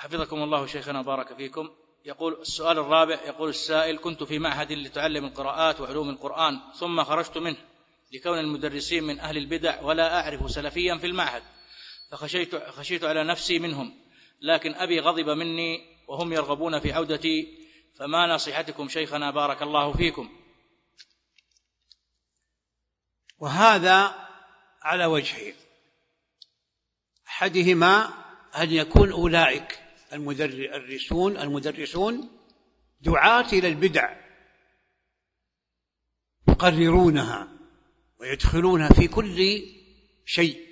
حفظكم الله شيخنا بارك فيكم. يقول السؤال الرابع، يقول السائل: كنت في معهد لتعلم القراءات وعلوم القرآن، ثم خرجت منه لكون المدرسين من أهل البدع ولا أعرف سلفيا في المعهد، فخشيت على نفسي منهم، لكن أبي غضب مني وهم يرغبون في عودتي، فما نصيحتكم شيخنا بارك الله فيكم؟ وهذا على وجهين: أحدهما أن يكون أولئك المدرسون دعاة إلى البدع يقررونها ويدخلونها في كل شيء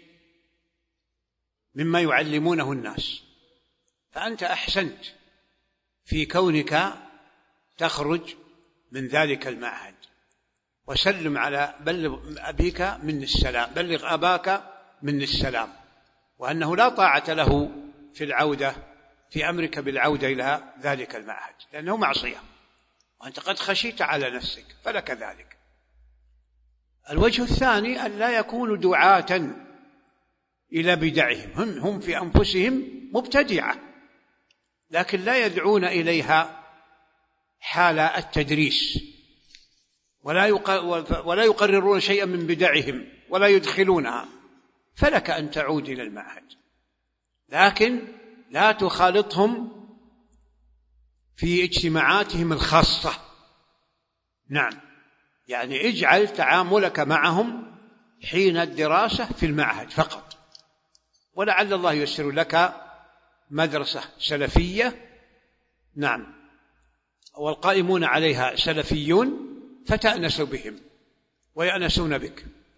مما يعلمونه الناس، فأنت أحسنت في كونك تخرج من ذلك المعهد، وسلم على بلغ أبيك من السلام، بلغ أباك من السلام، وأنه لا طاعة له في أمرك بالعودة إلى ذلك المعهد، لأنه معصية وأنت قد خشيت على نفسك، فلك ذلك. الوجه الثاني أن لا يكونوا دعاة إلى بدعهم، هم في أنفسهم مبتدعة، لكن لا يدعون إليها حال التدريس، ولا يقررون شيئا من بدعهم ولا يدخلونها، فلك أن تعود إلى المعهد، لكن لا تخالطهم في اجتماعاتهم الخاصة. نعم، يعني اجعل تعاملك معهم حين الدراسة في المعهد فقط، ولعل الله ييسر لك مدرسة سلفية، نعم، والقائمون عليها سلفيون، فتأنس بهم ويأنسون بك.